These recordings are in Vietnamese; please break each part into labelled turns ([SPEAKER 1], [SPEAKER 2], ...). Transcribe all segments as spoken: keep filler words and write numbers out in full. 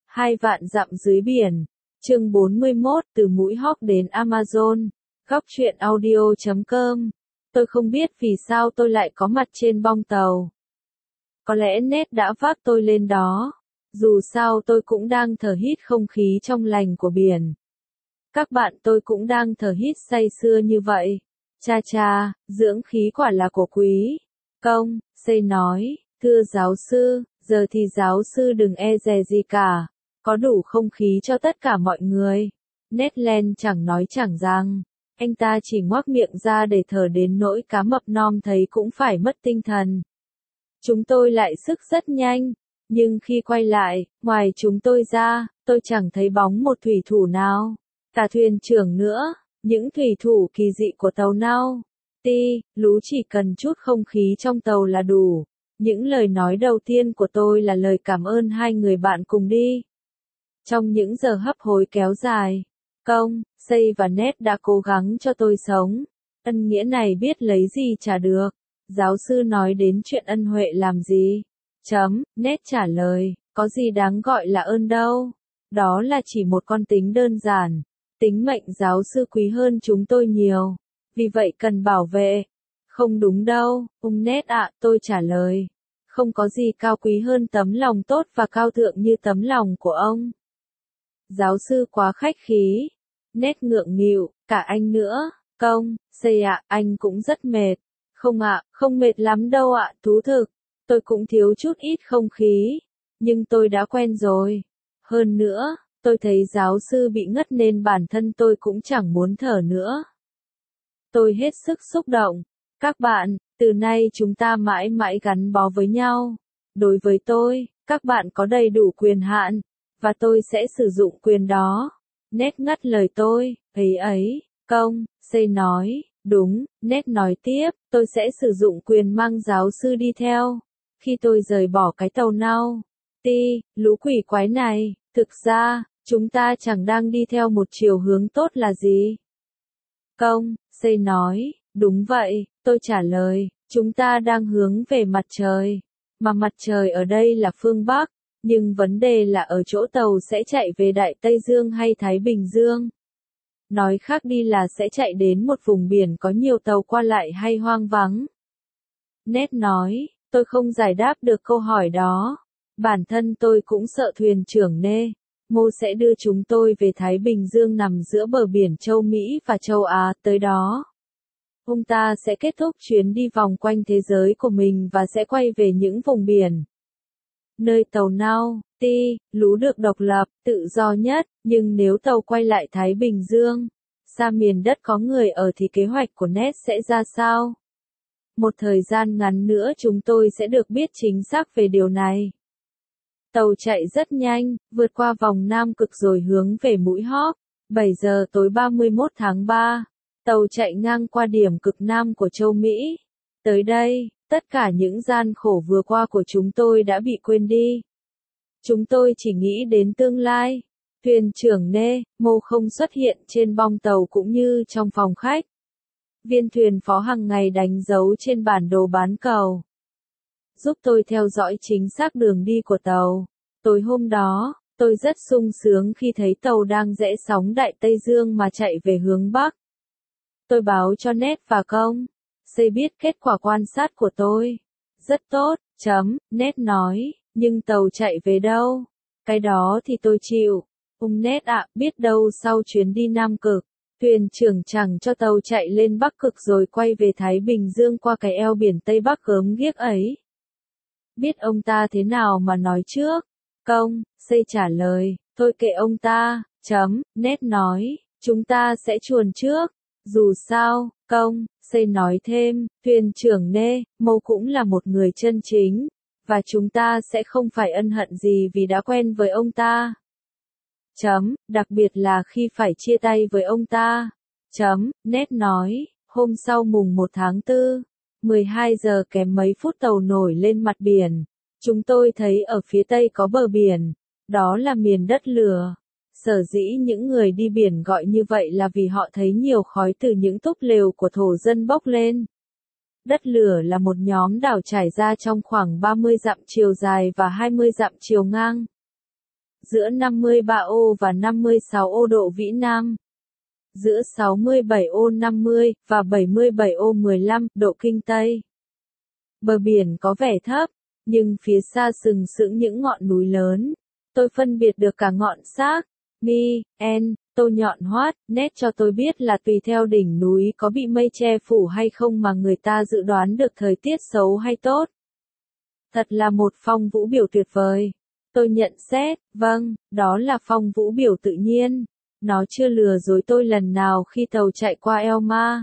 [SPEAKER 1] Hai vạn dặm dưới biển. Chương bốn mươi mốt, từ mũi Hawk đến Amazon. Góc truyện audio chấm com. Tôi không biết vì sao tôi lại có mặt trên bong tàu. Có lẽ Ned đã vác tôi lên đó. Dù sao tôi cũng đang thở hít không khí trong lành của biển. Các bạn tôi cũng đang thở hít say sưa như vậy. Cha cha, dưỡng khí quả là của quý. Công, xây nói, thưa giáo sư, giờ thì giáo sư đừng e dè gì cả. Có đủ không khí cho tất cả mọi người. Ned Land chẳng nói chẳng rằng. Anh ta chỉ ngoác miệng ra để thở đến nỗi cá mập nom thấy cũng phải mất tinh thần. Chúng tôi lại sức rất nhanh. Nhưng khi quay lại, ngoài chúng tôi ra, tôi chẳng thấy bóng một thủy thủ nào. Cả thuyền trưởng nữa, những thủy thủ kỳ dị của tàu nao. Ti, lú chỉ cần chút không khí trong tàu là đủ. Những lời nói đầu tiên của tôi là lời cảm ơn hai người bạn cùng đi. Trong những giờ hấp hối kéo dài, Công, Xây và Ned đã cố gắng cho tôi sống. Ân nghĩa này biết lấy gì trả được. Giáo sư nói đến chuyện ân huệ làm gì? Chấm, Ned trả lời, có gì đáng gọi là ơn đâu. Đó là chỉ một con tính đơn giản. Tính mệnh giáo sư quý hơn chúng tôi nhiều. Vì vậy cần bảo vệ. Không đúng đâu, ông Ned ạ, tôi trả lời. Không có gì cao quý hơn tấm lòng tốt và cao thượng như tấm lòng của ông. Giáo sư quá khách khí. Ned ngượng nghịu, cả anh nữa. Công, Xây ạ, anh cũng rất mệt. Không ạ, không mệt lắm đâu ạ, thú thực. Tôi cũng thiếu chút ít không khí. Nhưng tôi đã quen rồi. Hơn nữa, tôi thấy giáo sư bị ngất nên bản thân tôi cũng chẳng muốn thở nữa. Tôi hết sức xúc động. Các bạn, từ nay chúng ta mãi mãi gắn bó với nhau. Đối với tôi, các bạn có đầy đủ quyền hạn. Và tôi sẽ sử dụng quyền đó. Ned ngắt lời tôi, ấy ấy, Công, Xây nói, đúng, Ned nói tiếp, tôi sẽ sử dụng quyền mang giáo sư đi theo. Khi tôi rời bỏ cái tàu nao. Ti, lũ quỷ quái này, thực ra, chúng ta chẳng đang đi theo một chiều hướng tốt là gì? Công, Xây nói, đúng vậy, tôi trả lời, chúng ta đang hướng về mặt trời. Mà mặt trời ở đây là phương Bắc. Nhưng vấn đề là ở chỗ tàu sẽ chạy về Đại Tây Dương hay Thái Bình Dương. Nói khác đi là sẽ chạy đến một vùng biển có nhiều tàu qua lại hay hoang vắng. Ned nói, tôi không giải đáp được câu hỏi đó. Bản thân tôi cũng sợ thuyền trưởng Nê. Mô sẽ đưa chúng tôi về Thái Bình Dương nằm giữa bờ biển châu Mỹ và châu Á tới đó. Ông ta sẽ kết thúc chuyến đi vòng quanh thế giới của mình và sẽ quay về những vùng biển. Nơi tàu nao, Ti, lú được độc lập, tự do nhất, nhưng nếu tàu quay lại Thái Bình Dương, xa miền đất có người ở thì kế hoạch của Ned sẽ ra sao? Một thời gian ngắn nữa chúng tôi sẽ được biết chính xác về điều này. Tàu chạy rất nhanh, vượt qua vòng Nam Cực rồi hướng về mũi Hawk. bảy giờ tối ba mươi mốt tháng ba, tàu chạy ngang qua điểm cực Nam của châu Mỹ. Tới đây, tất cả những gian khổ vừa qua của chúng tôi đã bị quên đi. Chúng tôi chỉ nghĩ đến tương lai. Thuyền trưởng Nê, Mô không xuất hiện trên bong tàu cũng như trong phòng khách. Viên thuyền phó hàng ngày đánh dấu trên bản đồ bán cầu. Giúp tôi theo dõi chính xác đường đi của tàu. Tối hôm đó, tôi rất sung sướng khi thấy tàu đang rẽ sóng Đại Tây Dương mà chạy về hướng Bắc. Tôi báo cho Ned và Công, Xây biết kết quả quan sát của tôi. Rất tốt, chấm, Ned nói, nhưng tàu chạy về đâu? Cái đó thì tôi chịu. Ông Ned ạ, biết đâu sau chuyến đi Nam Cực, thuyền trưởng chẳng cho tàu chạy lên Bắc Cực rồi quay về Thái Bình Dương qua cái eo biển Tây Bắc gớm ghiếc ấy. Biết ông ta thế nào mà nói trước? Công, Xây trả lời, thôi kệ ông ta, chấm, Ned nói, chúng ta sẽ chuồn trước. Dù sao, Công, Xây nói thêm, thuyền trưởng Nê, Mô cũng là một người chân chính, và chúng ta sẽ không phải ân hận gì vì đã quen với ông ta. Chấm, đặc biệt là khi phải chia tay với ông ta. Chấm, Ned nói, hôm sau mùng một tháng tư, mười hai giờ kém mấy phút tàu nổi lên mặt biển. Chúng tôi thấy ở phía tây có bờ biển, đó là miền đất lửa. Sở dĩ những người đi biển gọi như vậy là vì họ thấy nhiều khói từ những túp lều của thổ dân bốc lên. Đất lửa là một nhóm đảo trải ra trong khoảng ba mươi dặm chiều dài và hai mươi dặm chiều ngang. giữa năm mươi ba ô và năm mươi sáu ô độ vĩ Nam, giữa sáu mươi bảy ô năm mươi và bảy mươi bảy ô mười lăm độ kinh Tây. Bờ biển có vẻ thấp, nhưng phía xa sừng sững những ngọn núi lớn. Tôi phân biệt được cả ngọn xác, mi, en, tô nhọn hoắt, nét cho tôi biết là tùy theo đỉnh núi có bị mây che phủ hay không mà người ta dự đoán được thời tiết xấu hay tốt. Thật là một phong vũ biểu tuyệt vời. Tôi nhận xét, vâng, đó là phong vũ biểu tự nhiên. Nó chưa lừa dối tôi lần nào khi tàu chạy qua Elma.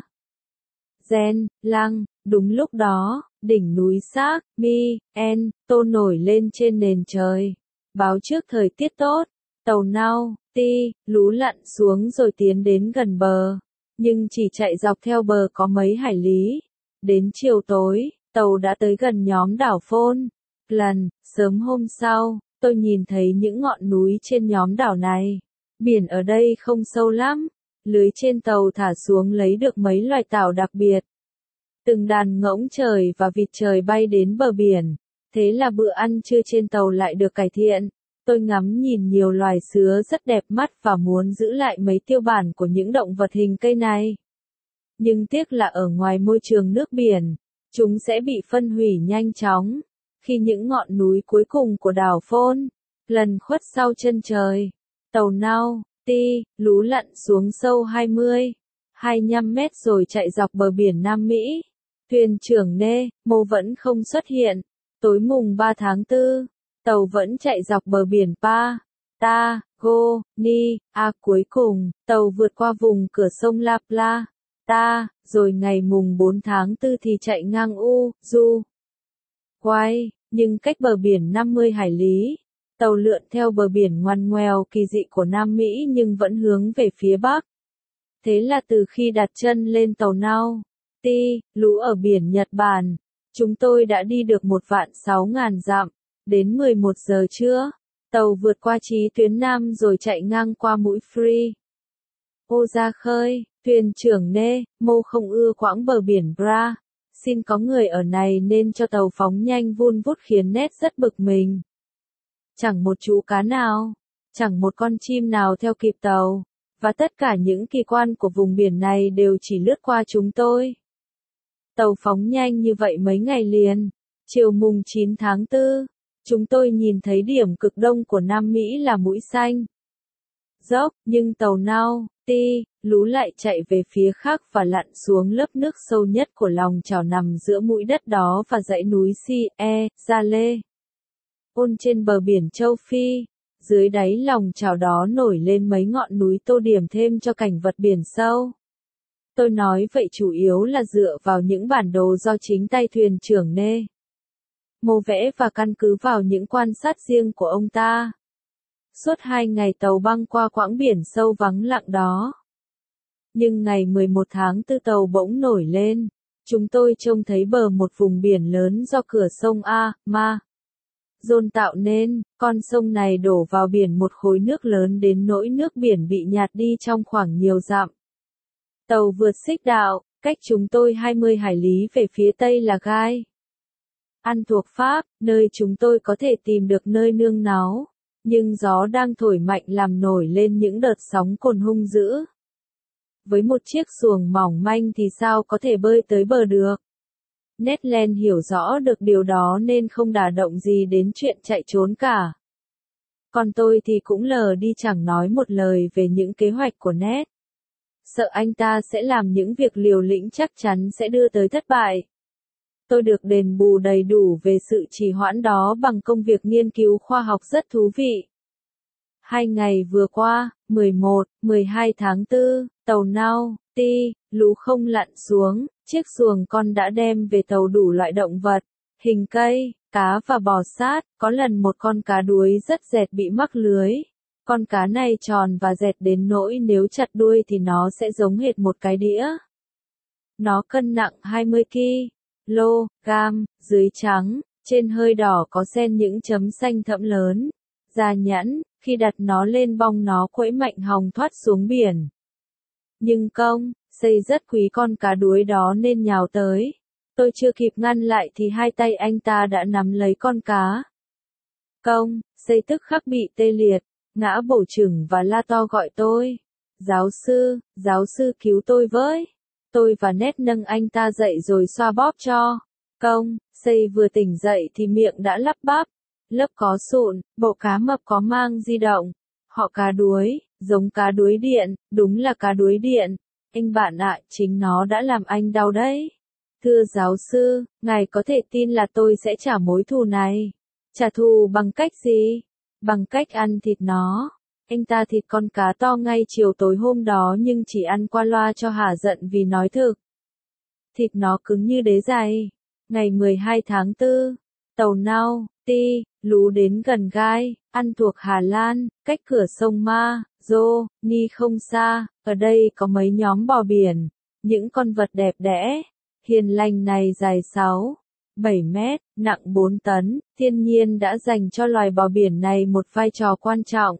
[SPEAKER 1] Gen, Lăng, đúng lúc đó, đỉnh núi xác, mi, en, tô nổi lên trên nền trời. Báo trước thời tiết tốt, tàu nau, ti, lú lặn xuống rồi tiến đến gần bờ. Nhưng chỉ chạy dọc theo bờ có mấy hải lý. Đến chiều tối, tàu đã tới gần nhóm đảo Phôn. Lần, sớm hôm sau, tôi nhìn thấy những ngọn núi trên nhóm đảo này. Biển ở đây không sâu lắm. Lưới trên tàu thả xuống lấy được mấy loài tảo đặc biệt. Từng đàn ngỗng trời và vịt trời bay đến bờ biển. Thế là bữa ăn trưa trên tàu lại được cải thiện. Tôi ngắm nhìn nhiều loài sứa rất đẹp mắt và muốn giữ lại mấy tiêu bản của những động vật hình cây này. Nhưng tiếc là ở ngoài môi trường nước biển, chúng sẽ bị phân hủy nhanh chóng. Khi những ngọn núi cuối cùng của đảo Phôn lần khuất sau chân trời, tàu nau, ti, lú lặn xuống sâu hai mươi, hai mươi lăm mét rồi chạy dọc bờ biển Nam Mỹ. Thuyền trưởng Nê, Mô vẫn không xuất hiện. Tối mùng ba tháng tư, tàu vẫn chạy dọc bờ biển Pa, Ta, Go, Ni, A cuối cùng, tàu vượt qua vùng cửa sông La Plata, rồi ngày mùng bốn tháng tư thì chạy ngang U, Du. Quay, nhưng cách bờ biển năm mươi hải lý. Tàu lượn theo bờ biển ngoằn ngoèo kỳ dị của Nam Mỹ nhưng vẫn hướng về phía Bắc. Thế là từ khi đặt chân lên tàu nau, ti, lú ở biển Nhật Bản, chúng tôi đã đi được một vạn sáu ngàn dặm. Đến mười một giờ trưa, tàu vượt qua chí tuyến Nam rồi chạy ngang qua mũi Free. Ô ra khơi, thuyền trưởng Nê, Mô không ưa quãng bờ biển Bra. Xin có người ở này nên cho tàu phóng nhanh vun vút khiến Nét rất bực mình. Chẳng một chú cá nào, chẳng một con chim nào theo kịp tàu, và tất cả những kỳ quan của vùng biển này đều chỉ lướt qua chúng tôi. Tàu phóng nhanh như vậy mấy ngày liền, chiều mùng chín tháng tư, chúng tôi nhìn thấy điểm cực đông của Nam Mỹ là mũi xanh. Dốc, nhưng tàu nau, ti, lú lại chạy về phía khác và lặn xuống lớp nước sâu nhất của lòng chảo nằm giữa mũi đất đó và dãy núi Si, E, Gia Lê. Ôn trên bờ biển châu Phi, dưới đáy lòng chảo đó nổi lên mấy ngọn núi tô điểm thêm cho cảnh vật biển sâu. Tôi nói vậy chủ yếu là dựa vào những bản đồ do chính tay thuyền trưởng Nê Mô vẽ và căn cứ vào những quan sát riêng của ông ta. Suốt hai ngày tàu băng qua quãng biển sâu vắng lặng đó. Nhưng ngày mười một tháng tư tàu bỗng nổi lên. Chúng tôi trông thấy bờ một vùng biển lớn do cửa sông A, Ma. Dôn tạo nên, con sông này đổ vào biển một khối nước lớn đến nỗi nước biển bị nhạt đi trong khoảng nhiều dặm. Tàu vượt xích đạo, cách chúng tôi hai mươi hải lý về phía tây là Gai. Ăn thuộc Pháp, nơi chúng tôi có thể tìm được nơi nương náu. Nhưng gió đang thổi mạnh làm nổi lên những đợt sóng cồn hung dữ. Với một chiếc xuồng mỏng manh thì sao có thể bơi tới bờ được? Ned Land hiểu rõ được điều đó nên không đả động gì đến chuyện chạy trốn cả. Còn tôi thì cũng lờ đi chẳng nói một lời về những kế hoạch của Ned. Sợ anh ta sẽ làm những việc liều lĩnh chắc chắn sẽ đưa tới thất bại. Tôi được đền bù đầy đủ về sự trì hoãn đó bằng công việc nghiên cứu khoa học rất thú vị. Hai ngày vừa qua, mười một, mười hai tháng tư, tàu nau, ti, lú không lặn xuống, chiếc xuồng con đã đem về tàu đủ loại động vật, hình cây, cá và bò sát, có lần một con cá đuối rất dẹt bị mắc lưới. Con cá này tròn và dẹt đến nỗi nếu chặt đuôi thì nó sẽ giống hệt một cái đĩa. Nó cân nặng hai mươi ki lô gam, dưới trắng, trên hơi đỏ có xen những chấm xanh thẫm lớn. Da nhẵn, khi đặt nó lên bong nó quẫy mạnh hòng thoát xuống biển. Nhưng công, xây rất quý con cá đuối đó nên nhào tới. Tôi chưa kịp ngăn lại thì hai tay anh ta đã nắm lấy con cá. Công, Xây tức khắc bị tê liệt, ngã bổ chừng và la to gọi tôi. Giáo sư, giáo sư cứu tôi với. Tôi và Nét nâng anh ta dậy rồi xoa bóp cho. Công, Xây vừa tỉnh dậy thì miệng đã lắp bắp. Lớp có sụn, bộ cá mập có mang di động. Họ cá đuối, giống cá đuối điện, đúng là cá đuối điện. Anh bạn ạ, chính nó đã làm anh đau đấy. Thưa giáo sư, ngài có thể tin là tôi sẽ trả mối thù này. Trả thù bằng cách gì? Bằng cách ăn thịt nó. Anh ta thịt con cá to ngay chiều tối hôm đó nhưng chỉ ăn qua loa cho hả giận vì nói thực. Thịt nó cứng như đế dày. Ngày mười hai tháng tư, tàu Nau, Ti, Lú đến gần Gai, ăn thuộc Hà Lan, cách cửa sông Ma, Dô, Ni không xa, ở đây có mấy nhóm bò biển, những con vật đẹp đẽ, hiền lành này dài sáu, bảy mét, nặng bốn tấn, thiên nhiên đã dành cho loài bò biển này một vai trò quan trọng.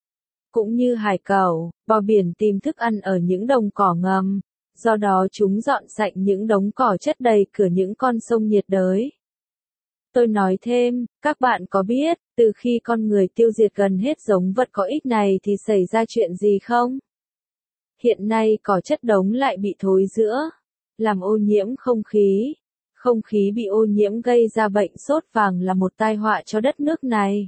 [SPEAKER 1] Cũng như hải cẩu, bò biển tìm thức ăn ở những đồng cỏ ngầm, do đó chúng dọn sạch những đống cỏ chất đầy cửa những con sông nhiệt đới. Tôi nói thêm, các bạn có biết, từ khi con người tiêu diệt gần hết giống vật có ích này thì xảy ra chuyện gì không? Hiện nay cỏ chất đống lại bị thối rữa, làm ô nhiễm không khí. Không khí bị ô nhiễm gây ra bệnh sốt vàng là một tai họa cho đất nước này.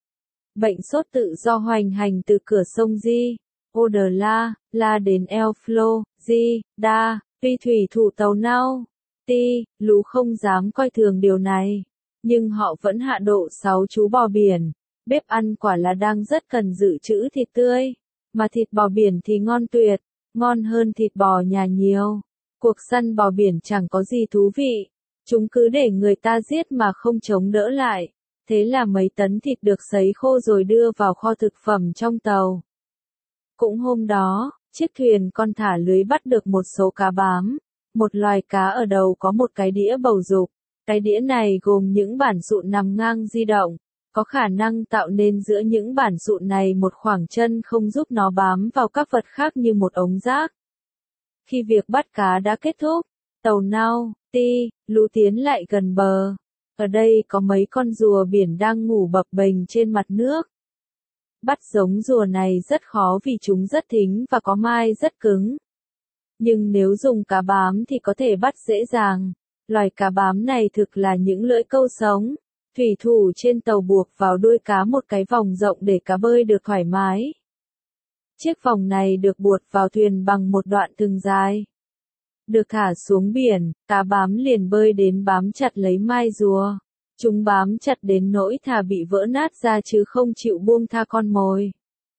[SPEAKER 1] Bệnh sốt tự do hoành hành từ cửa sông Di, Oder-La, La đến Elflo, Di, Da, tuy thủy thủ tàu Nau, Ti, Lú không dám coi thường điều này. Nhưng họ vẫn hạ độ sáu chú bò biển. Bếp ăn quả là đang rất cần dự trữ thịt tươi. Mà thịt bò biển thì ngon tuyệt, ngon hơn thịt bò nhà nhiều. Cuộc săn bò biển chẳng có gì thú vị. Chúng cứ để người ta giết mà không chống đỡ lại. Thế là mấy tấn thịt được sấy khô rồi đưa vào kho thực phẩm trong tàu. Cũng hôm đó, chiếc thuyền con thả lưới bắt được một số cá bám. Một loài cá ở đầu có một cái đĩa bầu dục. Cái đĩa này gồm những bản sụn nằm ngang di động, có khả năng tạo nên giữa những bản sụn này một khoảng chân không giúp nó bám vào các vật khác như một ống rác. Khi việc bắt cá đã kết thúc, tàu Nau, Ti, Lú tiến lại gần bờ. Ở đây có mấy con rùa biển đang ngủ bập bềnh trên mặt nước. Bắt giống rùa này rất khó vì chúng rất thính và có mai rất cứng. Nhưng nếu dùng cá bám thì có thể bắt dễ dàng. Loài cá bám này thực là những lưỡi câu sống. Thủy thủ trên tàu buộc vào đuôi cá một cái vòng rộng để cá bơi được thoải mái. Chiếc vòng này được buộc vào thuyền bằng một đoạn thừng dài. Được thả xuống biển, cá bám liền bơi đến bám chặt lấy mai rùa. Chúng bám chặt đến nỗi thà bị vỡ nát ra chứ không chịu buông tha con mồi.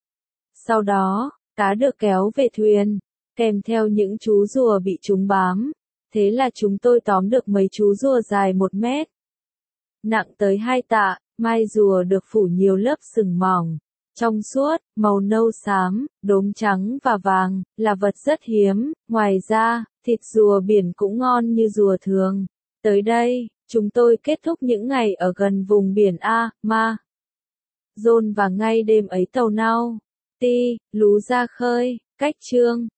[SPEAKER 1] Sau đó, cá được kéo về thuyền, kèm theo những chú rùa bị chúng bám. Thế là chúng tôi tóm được mấy chú rùa dài một mét. Nặng tới hai tạ, mai rùa được phủ nhiều lớp sừng mỏng, trong suốt, màu nâu xám, đốm trắng và vàng, là vật rất hiếm. Ngoài ra, thịt rùa biển cũng ngon như rùa thường. Tới đây, chúng tôi kết thúc những ngày ở gần vùng biển A, Ma, Dôn và ngay đêm ấy tàu Nau, Ti, Lú ra khơi, cách Trương.